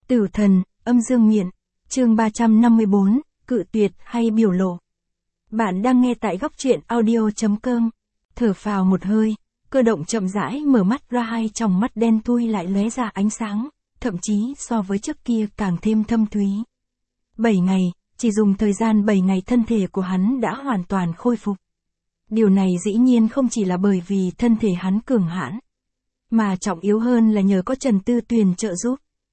Tử thần, âm dương miện, chương 354, cự tuyệt hay biểu lộ. Bạn đang nghe tại góc truyện audio.com. Thở phào một hơi, Cơ Động chậm rãi mở mắt ra, hai tròng mắt đen thui lại lóe ra ánh sáng, thậm chí so với trước kia càng thêm thâm thúy. 7 ngày, chỉ dùng thời gian 7 ngày thân thể của hắn đã hoàn toàn khôi phục. Điều này dĩ nhiên không chỉ là bởi vì thân thể hắn cường hãn, mà trọng yếu hơn là nhờ có Trần Tư Tuyền trợ giúp.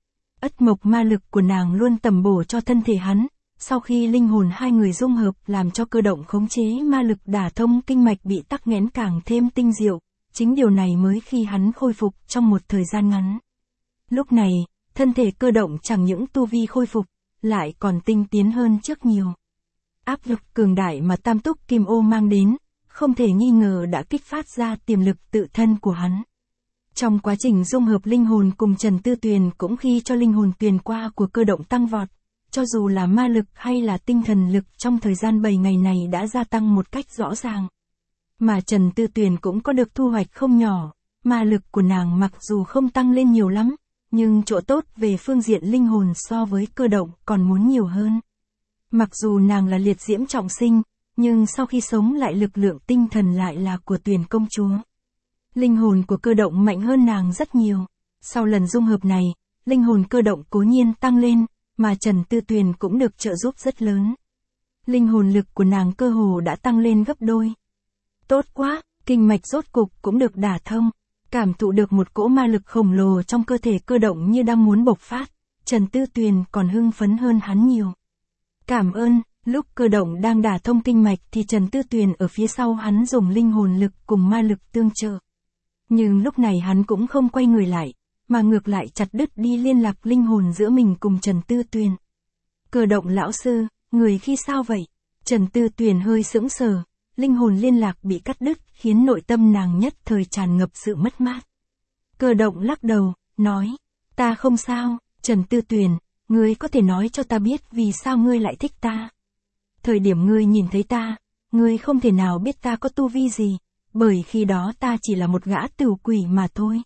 Ất mộc ma lực của nàng luôn tầm bổ cho thân thể hắn, sau khi linh hồn hai người dung hợp làm cho Cơ Động khống chế ma lực đả thông kinh mạch bị tắc nghẽn càng thêm tinh diệu, chính điều này mới khi hắn khôi phục trong một thời gian ngắn. Lúc này, thân thể Cơ Động chẳng những tu vi khôi phục, lại còn tinh tiến hơn trước nhiều. Áp lực cường đại mà Tam Túc Kim Ô mang đến, không thể nghi ngờ đã kích phát ra tiềm lực tự thân của hắn. Trong quá trình dung hợp linh hồn cùng Trần Tư Tuyền cũng khi cho linh hồn tuyền qua của Cơ Động tăng vọt, cho dù là ma lực hay là tinh thần lực trong thời gian 7 ngày này đã gia tăng một cách rõ ràng. Mà Trần Tư Tuyền cũng có được thu hoạch không nhỏ, ma lực của nàng mặc dù không tăng lên nhiều lắm, nhưng chỗ tốt về phương diện linh hồn so với Cơ Động còn muốn nhiều hơn. Mặc dù nàng là liệt diễm trọng sinh, nhưng sau khi sống lại lực lượng tinh thần lại là của Tuyền công chúa. Linh hồn của Cơ Động mạnh hơn nàng rất nhiều. Sau lần dung hợp này, linh hồn Cơ Động cố nhiên tăng lên, mà Trần Tư Tuyền cũng được trợ giúp rất lớn. Linh hồn lực của nàng cơ hồ đã tăng lên gấp đôi. Tốt quá, kinh mạch rốt cục cũng được đả thông. Cảm thụ được một cỗ ma lực khổng lồ trong cơ thể Cơ Động như đang muốn bộc phát, Trần Tư Tuyền còn hưng phấn hơn hắn nhiều. Cảm ơn. Lúc Cơ Động đang đả thông kinh mạch thì Trần Tư Tuyền ở phía sau hắn dùng linh hồn lực cùng ma lực tương trợ. Nhưng lúc này hắn cũng không quay người lại, mà ngược lại chặt đứt đi liên lạc linh hồn giữa mình cùng Trần Tư Tuyền. Cơ Động lão sư, người khi sao vậy? Trần Tư Tuyền hơi sững sờ, linh hồn liên lạc bị cắt đứt khiến nội tâm nàng nhất thời tràn ngập sự mất mát. Cơ Động lắc đầu, nói, ta không sao. Trần Tư Tuyền, ngươi có thể nói cho ta biết vì sao ngươi lại thích ta? Thời điểm ngươi nhìn thấy ta, ngươi không thể nào biết ta có tu vi gì, bởi khi đó ta chỉ là một gã tửu quỷ mà thôi.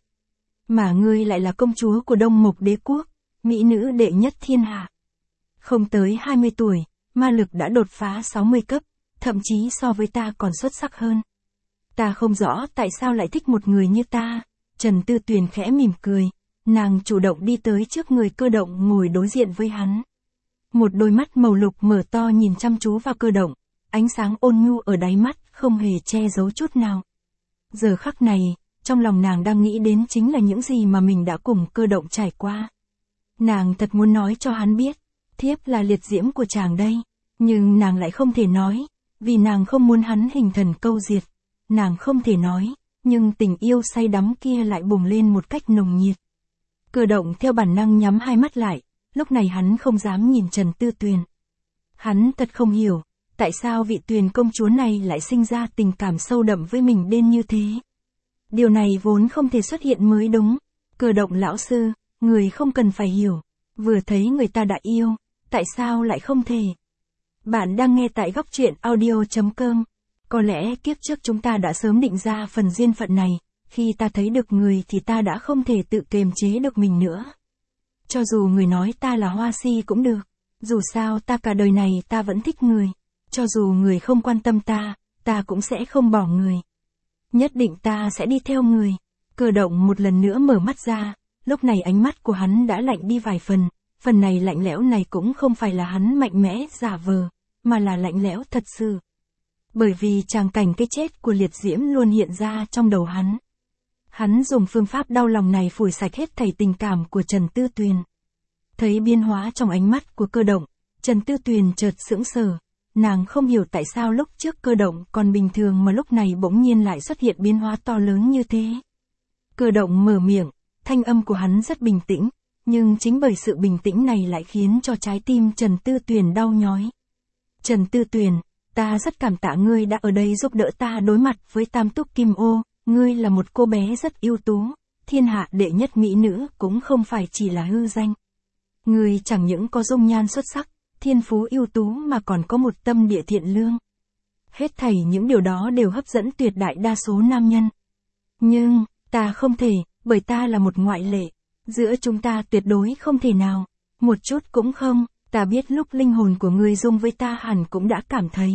Mà ngươi lại là công chúa của Đông Mộc Đế Quốc, mỹ nữ đệ nhất thiên hạ. Không tới 20 tuổi, ma lực đã đột phá 60 cấp, thậm chí so với ta còn xuất sắc hơn. Ta không rõ tại sao lại thích một người như ta. Trần Tư Tuyền khẽ mỉm cười, nàng chủ động đi tới trước người Cơ Động ngồi đối diện với hắn. Một đôi mắt màu lục mở to nhìn chăm chú vào Cơ Động, ánh sáng ôn nhu ở đáy mắt không hề che giấu chút nào. Giờ khắc này, trong lòng nàng đang nghĩ đến chính là những gì mà mình đã cùng Cơ Động trải qua. Nàng thật muốn nói cho hắn biết, thiếp là liệt diễm của chàng đây, nhưng nàng lại không thể nói, vì nàng không muốn hắn hình thần câu diệt. Nàng không thể nói, nhưng tình yêu say đắm kia lại bùng lên một cách nồng nhiệt. Cơ Động theo bản năng nhắm hai mắt lại, lúc này hắn không dám nhìn Trần Tư Tuyền. Hắn thật không hiểu, tại sao vị Tuyền công chúa này lại sinh ra tình cảm sâu đậm với mình đến như thế. Điều này vốn không thể xuất hiện mới đúng. Cơ Động lão sư, người không cần phải hiểu, vừa thấy người ta đã yêu, tại sao lại không thể? Bạn đang nghe tại góc truyện audio.com. Có lẽ kiếp trước chúng ta đã sớm định ra phần duyên phận này, khi ta thấy được người thì ta đã không thể tự kiềm chế được mình nữa. Cho dù người nói ta là hoa si cũng được, dù sao ta cả đời này ta vẫn thích người. Cho dù người không quan tâm ta cũng sẽ không bỏ người. Nhất định ta sẽ đi theo người. Cơ Động một lần nữa mở mắt ra, lúc này ánh mắt của hắn đã lạnh đi vài phần này lạnh lẽo này cũng không phải là hắn mạnh mẽ giả vờ, mà là lạnh lẽo thật sự. Bởi vì tràng cảnh cái chết của liệt diễm luôn hiện ra trong đầu hắn. Hắn dùng phương pháp đau lòng này phủi sạch hết thảy tình cảm của Trần Tư Tuyền. Thấy biến hóa trong ánh mắt của Cơ Động, Trần Tư Tuyền chợt sững sờ. Nàng không hiểu tại sao lúc trước Cơ Động còn bình thường mà lúc này bỗng nhiên lại xuất hiện biến hóa to lớn như thế. Cơ Động mở miệng, thanh âm của hắn rất bình tĩnh, nhưng chính bởi sự bình tĩnh này lại khiến cho trái tim Trần Tư Tuyền đau nhói. Trần Tư Tuyền, ta rất cảm tạ ngươi đã ở đây giúp đỡ ta đối mặt với Tam Túc Kim Ô, ngươi là một cô bé rất ưu tú, thiên hạ đệ nhất mỹ nữ cũng không phải chỉ là hư danh. Ngươi chẳng những có dung nhan xuất sắc, thiên phú ưu tú mà còn có một tâm địa thiện lương. Hết thảy những điều đó đều hấp dẫn tuyệt đại đa số nam nhân. Nhưng, ta không thể, bởi ta là một ngoại lệ. Giữa chúng ta tuyệt đối không thể nào. Một chút cũng không, ta biết lúc linh hồn của ngươi dung với ta hẳn cũng đã cảm thấy.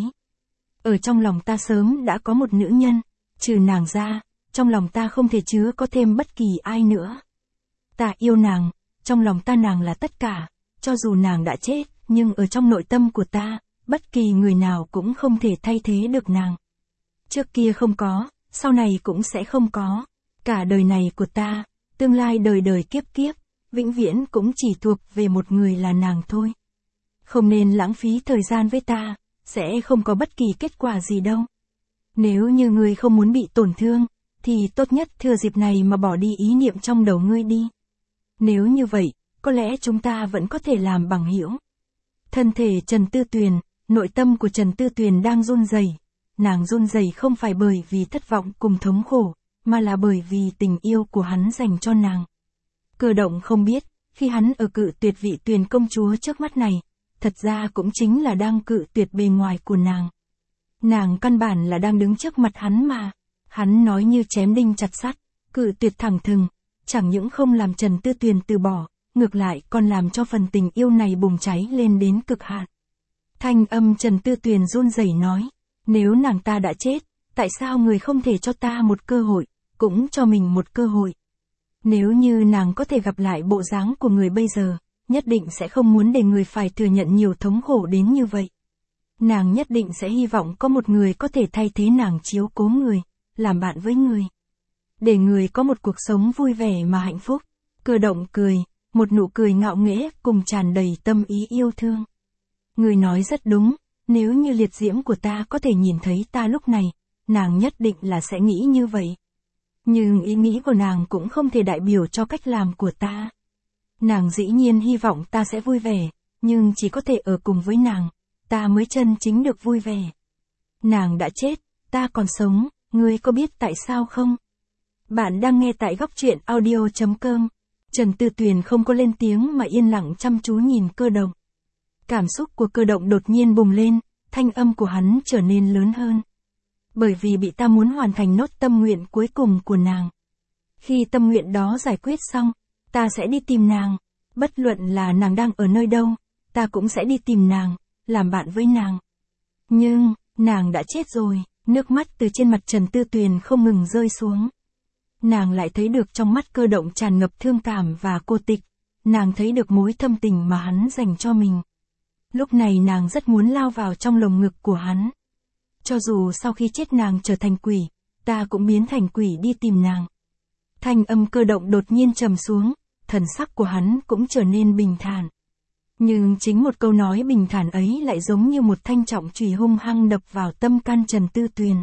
Ở trong lòng ta sớm đã có một nữ nhân, trừ nàng ra, trong lòng ta không thể chứa có thêm bất kỳ ai nữa. Ta yêu nàng, trong lòng ta nàng là tất cả, cho dù nàng đã chết, nhưng ở trong nội tâm của ta, bất kỳ người nào cũng không thể thay thế được nàng. Trước kia không có, sau này cũng sẽ không có. Cả đời này của ta, tương lai đời đời kiếp kiếp, vĩnh viễn cũng chỉ thuộc về một người là nàng thôi. Không nên lãng phí thời gian với ta, sẽ không có bất kỳ kết quả gì đâu. Nếu như ngươi không muốn bị tổn thương, thì tốt nhất thừa dịp này mà bỏ đi ý niệm trong đầu ngươi đi. Nếu như vậy, có lẽ chúng ta vẫn có thể làm bằng hữu. Thân thể Trần Tư Tuyền, nội tâm của Trần Tư Tuyền đang run rẩy. Nàng run rẩy không phải bởi vì thất vọng cùng thống khổ, mà là bởi vì tình yêu của hắn dành cho nàng. Cơ động không biết, khi hắn ở cự tuyệt vị Tuyền công chúa trước mắt này, thật ra cũng chính là đang cự tuyệt bề ngoài của nàng. Nàng căn bản là đang đứng trước mặt hắn mà. Hắn nói như chém đinh chặt sắt, cự tuyệt thẳng thừng, chẳng những không làm Trần Tư Tuyền từ bỏ, ngược lại còn làm cho phần tình yêu này bùng cháy lên đến cực hạn. Thanh âm Trần Tư Tuyền run rẩy nói, nếu nàng ta đã chết, tại sao người không thể cho ta một cơ hội, cũng cho mình một cơ hội. Nếu như nàng có thể gặp lại bộ dáng của người bây giờ, nhất định sẽ không muốn để người phải thừa nhận nhiều thống khổ đến như vậy. Nàng nhất định sẽ hy vọng có một người có thể thay thế nàng chiếu cố người, làm bạn với người. Để người có một cuộc sống vui vẻ mà hạnh phúc. Cơ động cười, một nụ cười ngạo nghễ cùng tràn đầy tâm ý yêu thương. Người nói rất đúng, nếu như liệt diễm của ta có thể nhìn thấy ta lúc này, nàng nhất định là sẽ nghĩ như vậy. Nhưng ý nghĩ của nàng cũng không thể đại biểu cho cách làm của ta. Nàng dĩ nhiên hy vọng ta sẽ vui vẻ, nhưng chỉ có thể ở cùng với nàng, ta mới chân chính được vui vẻ. Nàng đã chết, ta còn sống, ngươi có biết tại sao không? Bạn đang nghe tại góc truyện audio.com. Trần Tư Tuyền không có lên tiếng mà yên lặng chăm chú nhìn Cơ động. Cảm xúc của Cơ động đột nhiên bùng lên, thanh âm của hắn trở nên lớn hơn. Bởi vì bị ta muốn hoàn thành nốt tâm nguyện cuối cùng của nàng. Khi tâm nguyện đó giải quyết xong, ta sẽ đi tìm nàng. Bất luận là nàng đang ở nơi đâu, ta cũng sẽ đi tìm nàng, làm bạn với nàng. Nhưng, nàng đã chết rồi, nước mắt từ trên mặt Trần Tư Tuyền không ngừng rơi xuống. Nàng lại thấy được trong mắt Cơ động tràn ngập thương cảm và cô tịch. Nàng thấy được mối thâm tình mà hắn dành cho mình. Lúc này nàng rất muốn lao vào trong lồng ngực của hắn. Cho dù sau khi chết nàng trở thành quỷ, ta cũng biến thành quỷ đi tìm nàng. Thanh âm Cơ động đột nhiên trầm xuống, thần sắc của hắn cũng trở nên bình thản. Nhưng chính một câu nói bình thản ấy lại giống như một thanh trọng chùy hung hăng đập vào tâm can Trần Tư Tuyền.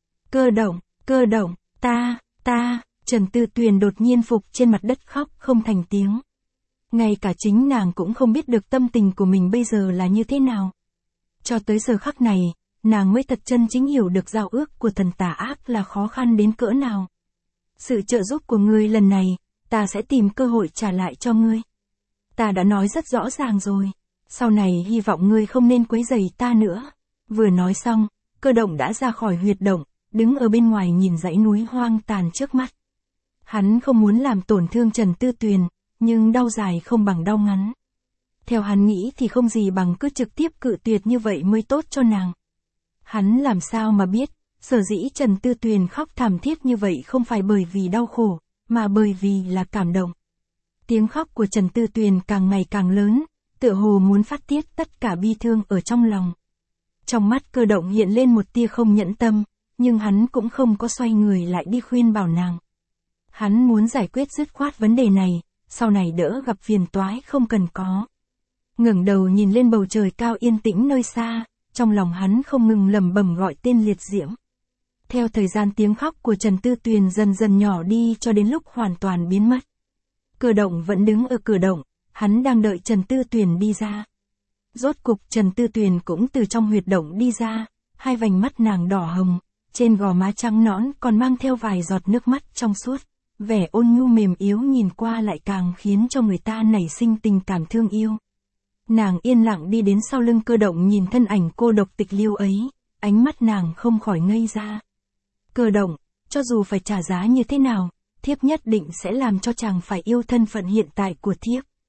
Cơ động, ta, Trần Tư Tuyền đột nhiên phục trên mặt đất khóc không thành tiếng. Ngay cả chính nàng cũng không biết được tâm tình của mình bây giờ là như thế nào. Cho tới giờ khắc này, nàng mới thật chân chính hiểu được giao ước của thần tà ác là khó khăn đến cỡ nào. Sự trợ giúp của ngươi lần này, ta sẽ tìm cơ hội trả lại cho ngươi. Ta đã nói rất rõ ràng rồi, sau này hy vọng ngươi không nên quấy rầy ta nữa. Vừa nói xong, Cơ động đã ra khỏi huyệt động, đứng ở bên ngoài nhìn dãy núi hoang tàn trước mắt. Hắn không muốn làm tổn thương Trần Tư Tuyền, nhưng đau dài không bằng đau ngắn. Theo hắn nghĩ thì không gì bằng cứ trực tiếp cự tuyệt như vậy mới tốt cho nàng. Hắn làm sao mà biết, sở dĩ Trần Tư Tuyền khóc thảm thiết như vậy không phải bởi vì đau khổ, mà bởi vì là cảm động. Tiếng khóc của Trần Tư Tuyền càng ngày càng lớn, tựa hồ muốn phát tiết tất cả bi thương ở trong lòng. Trong mắt Cơ động hiện lên một tia không nhẫn tâm, nhưng hắn cũng không có xoay người lại đi khuyên bảo nàng. Hắn muốn giải quyết dứt khoát vấn đề này, sau này đỡ gặp phiền toái không cần có. Ngẩng đầu nhìn lên bầu trời cao yên tĩnh nơi xa, trong lòng hắn không ngừng lẩm bẩm gọi tên liệt diễm. Theo thời gian tiếng khóc của Trần Tư Tuyền dần dần nhỏ đi cho đến lúc hoàn toàn biến mất. Cơ động vẫn đứng ở cửa động, hắn đang đợi Trần Tư Tuyền đi ra. Rốt cục Trần Tư Tuyền cũng từ trong huyệt động đi ra, hai vành mắt nàng đỏ hồng, trên gò má trắng nõn còn mang theo vài giọt nước mắt trong suốt. Vẻ ôn nhu mềm yếu nhìn qua lại càng khiến cho người ta nảy sinh tình cảm thương yêu. Nàng yên lặng đi đến sau lưng Cơ động nhìn thân ảnh cô độc tịch liêu ấy, ánh mắt nàng không khỏi ngây ra. Cơ động, cho dù phải trả giá như thế nào, thiếp nhất định sẽ làm cho chàng phải yêu thân phận hiện tại của thiếp.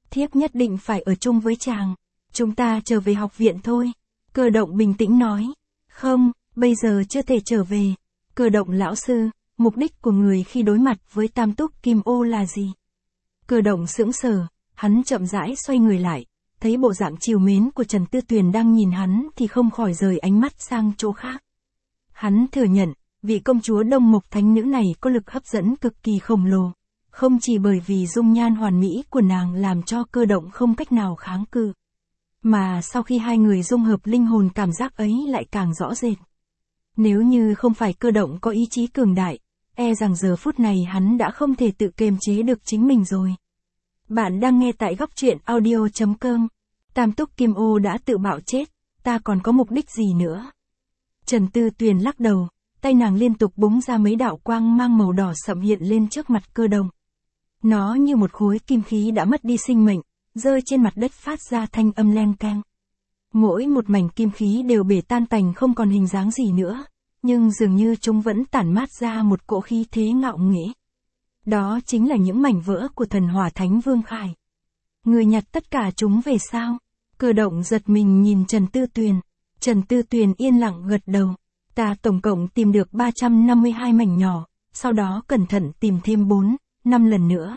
Thiếp nhất định phải ở chung với chàng. Chúng ta trở về học viện thôi. Cơ động bình tĩnh nói. Không, bây giờ chưa thể trở về. Cơ động lão sư, mục đích của người khi đối mặt với Tam Túc Kim Ô là gì? Cơ động sững sờ, hắn chậm rãi xoay người lại, thấy bộ dạng trìu mến của Trần Tư Tuyền đang nhìn hắn thì không khỏi rời ánh mắt sang chỗ khác. Hắn thừa nhận, vị công chúa Đông Mộc Thánh Nữ này có lực hấp dẫn cực kỳ khổng lồ, không chỉ bởi vì dung nhan hoàn mỹ của nàng làm cho Cơ động không cách nào kháng cự, mà sau khi hai người dung hợp linh hồn cảm giác ấy lại càng rõ rệt. Nếu như không phải Cơ động có ý chí cường đại, e rằng giờ phút này hắn đã không thể tự kiềm chế được chính mình rồi. Bạn đang nghe tại góc truyện audio.com. Tam Túc Kim Ô đã tự bạo chết, ta còn có mục đích gì nữa? Trần Tư Tuyền lắc đầu, tay nàng liên tục búng ra mấy đạo quang mang màu đỏ sậm hiện lên trước mặt Cơ động. Nó như một khối kim khí đã mất đi sinh mệnh, rơi trên mặt đất phát ra thanh âm leng keng. Mỗi một mảnh kim khí đều bể tan tành không còn hình dáng gì nữa, nhưng dường như chúng vẫn tản mát ra một cỗ khí thế ngạo nghễ. Đó chính là những mảnh vỡ của thần hỏa thánh Vương Khải. Người nhặt tất cả chúng về sao? Cơ động giật mình nhìn Trần Tư Tuyền. Trần Tư Tuyền yên lặng gật đầu. Ta tổng cộng tìm được 352 mảnh nhỏ, sau đó cẩn thận tìm thêm 5 lần nữa.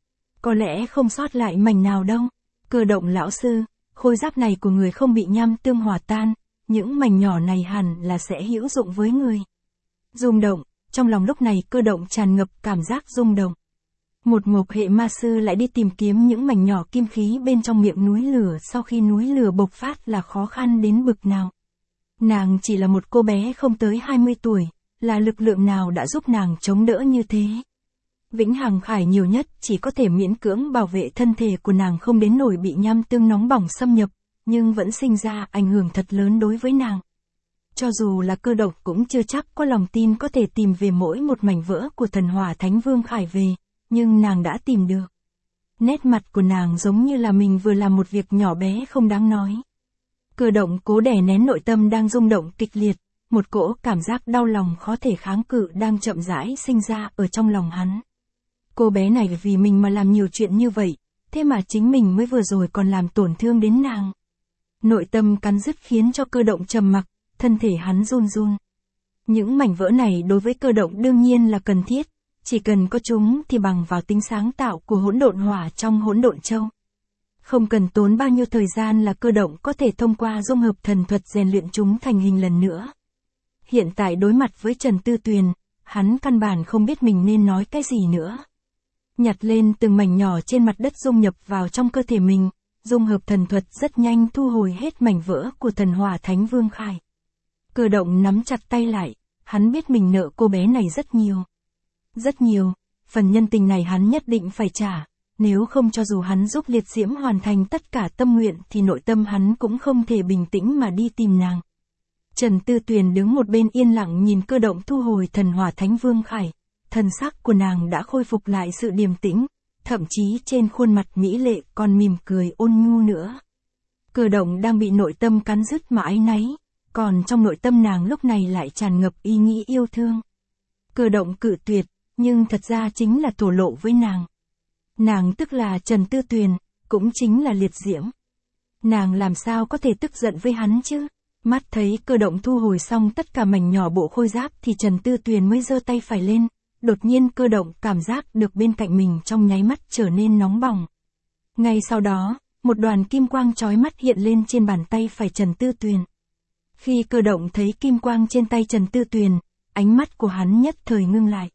Có lẽ không sót lại mảnh nào đâu. Cơ động lão sư, khôi giáp này của người không bị nham tương hòa tan, những mảnh nhỏ này hẳn là sẽ hữu dụng với người. Rung động, trong lòng lúc này Cơ động tràn ngập cảm giác rung động. Một Mộc hệ ma sư lại đi tìm kiếm những mảnh nhỏ kim khí bên trong miệng núi lửa sau khi núi lửa bộc phát là khó khăn đến bực nào. Nàng chỉ là một cô bé không tới 20 tuổi, là lực lượng nào đã giúp nàng chống đỡ như thế? Vĩnh Hằng Khải nhiều nhất chỉ có thể miễn cưỡng bảo vệ thân thể của nàng không đến nỗi bị nham tương nóng bỏng xâm nhập, nhưng vẫn sinh ra ảnh hưởng thật lớn đối với nàng. Cho dù là Cơ động cũng chưa chắc có lòng tin có thể tìm về mỗi một mảnh vỡ của thần hỏa thánh Vương Khải về, nhưng nàng đã tìm được. Nét mặt của nàng giống như là mình vừa làm một việc nhỏ bé không đáng nói. Cơ động cố đè nén nội tâm đang rung động kịch liệt, một cỗ cảm giác đau lòng khó thể kháng cự đang chậm rãi sinh ra ở trong lòng hắn. Cô bé này vì mình mà làm nhiều chuyện như vậy, thế mà chính mình mới vừa rồi còn làm tổn thương đến nàng. Nội tâm cắn rứt khiến cho Cơ động trầm mặc, thân thể hắn run run. Những mảnh vỡ này đối với Cơ động đương nhiên là cần thiết, chỉ cần có chúng thì bằng vào tính sáng tạo của hỗn độn hỏa trong hỗn độn châu. Không cần tốn bao nhiêu thời gian là Cơ động có thể thông qua dung hợp thần thuật rèn luyện chúng thành hình lần nữa. Hiện tại đối mặt với Trần Tư Tuyền, hắn căn bản không biết mình nên nói cái gì nữa. Nhặt lên từng mảnh nhỏ trên mặt đất dung nhập vào trong cơ thể mình, dung hợp thần thuật rất nhanh thu hồi hết mảnh vỡ của thần hỏa thánh Vương Khải. Cơ động nắm chặt tay lại, hắn biết mình nợ cô bé này rất nhiều. Rất nhiều, phần nhân tình này hắn nhất định phải trả, nếu không cho dù hắn giúp Liệt Diễm hoàn thành tất cả tâm nguyện thì nội tâm hắn cũng không thể bình tĩnh mà đi tìm nàng. Trần Tư Tuyền đứng một bên yên lặng nhìn Cơ động thu hồi thần hỏa thánh Vương Khải, thần sắc của nàng đã khôi phục lại sự điềm tĩnh, thậm chí trên khuôn mặt mỹ lệ còn mỉm cười ôn nhu nữa. Cơ động đang bị nội tâm cắn rứt mà áy náy, còn trong nội tâm nàng lúc này lại tràn ngập ý nghĩ yêu thương. Cơ động cự tuyệt, nhưng thật ra chính là thổ lộ với nàng. Nàng tức là Trần Tư Tuyền, cũng chính là Liệt Diễm. Nàng làm sao có thể tức giận với hắn chứ? Mắt thấy Cơ động thu hồi xong tất cả mảnh nhỏ bộ khôi giáp thì Trần Tư Tuyền mới giơ tay phải lên. Đột nhiên Cơ động cảm giác được bên cạnh mình trong nháy mắt trở nên nóng bỏng. Ngay sau đó, một đoàn kim quang chói mắt hiện lên trên bàn tay phải Trần Tư Tuyền. Khi Cơ động thấy kim quang trên tay Trần Tư Tuyền, ánh mắt của hắn nhất thời ngưng lại.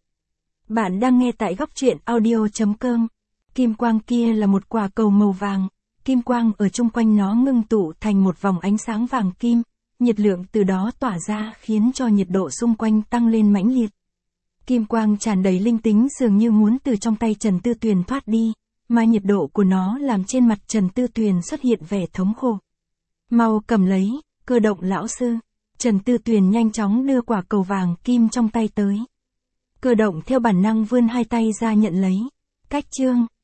Bạn đang nghe tại góc truyện audio.com. Kim quang kia là một quả cầu màu vàng, kim quang ở chung quanh nó ngưng tụ thành một vòng ánh sáng vàng kim, nhiệt lượng từ đó tỏa ra khiến cho nhiệt độ xung quanh tăng lên mãnh liệt. Kim quang tràn đầy linh tính dường như muốn từ trong tay Trần Tư Tuyền thoát đi, mà nhiệt độ của nó làm trên mặt Trần Tư Tuyền xuất hiện vẻ thống khổ. Mau cầm lấy, Cơ động lão sư. Trần Tư Tuyền nhanh chóng đưa quả cầu vàng kim trong tay tới. Cơ động theo bản năng vươn hai tay ra nhận lấy. Cách chương